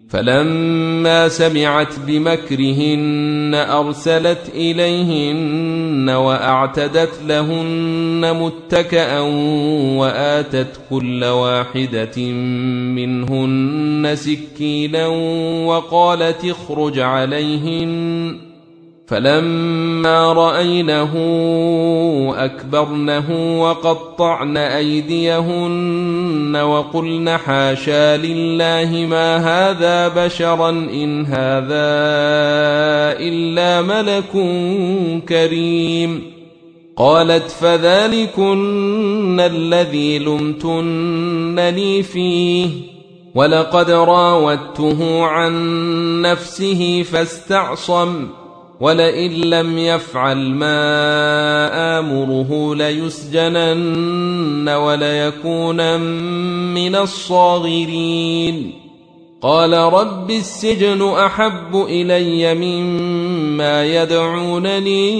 فلما سمعت بمكرهن أرسلت إليهن وأعتدت لهن متكأ وآتت كل واحدة منهن سكينا وقالت اخرج عليهن. فلما رأينه أكبرنه وقطعن أيديهن وقلن حاشا لله ما هذا بشرا إن هذا إلا ملك كريم. قالت فذلكن الذي لمتنني فيه ولقد راودته عن نفسه فاستعصم ولئن لم يفعل ما آمره ليسجنن وليكونن من الصاغرين. قال رب السجن أحب إلي مما يدعونني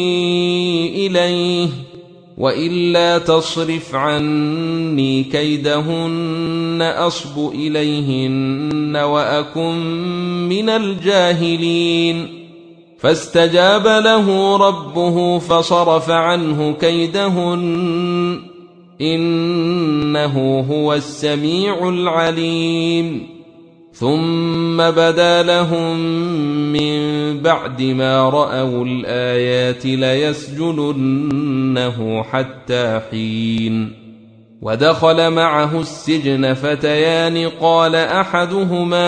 إليه وإلا تصرف عني كيدهن أصب إليهن وأكن من الجاهلين. فاستجاب له ربه فصرف عنه كيدهن إنه هو السميع العليم. ثم بدا لهم من بعد ما رأوا الآيات ليسجننه حتى حين. ودخل معه السجن فتيان قال أحدهما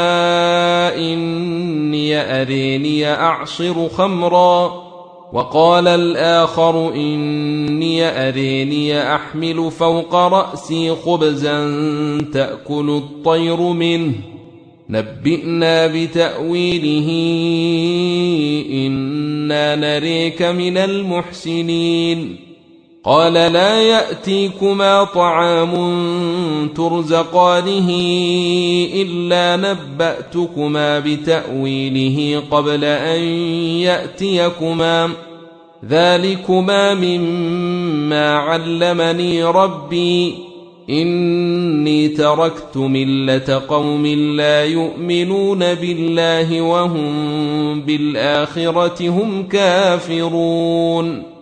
إني أريني أعصر خمرا وقال الآخر إني أريني أحمل فوق رأسي خبزا تأكل الطير منه نبئنا بتأويله إنا نريك من المحسنين. قال لا يأتيكما طعام ترزقانه إلا نبأتكما بتأويله قبل أن يأتيكما ذلكما مما علمني ربي إني تركت ملة قوم لا يؤمنون بالله وهم بالآخرة هم كافرون.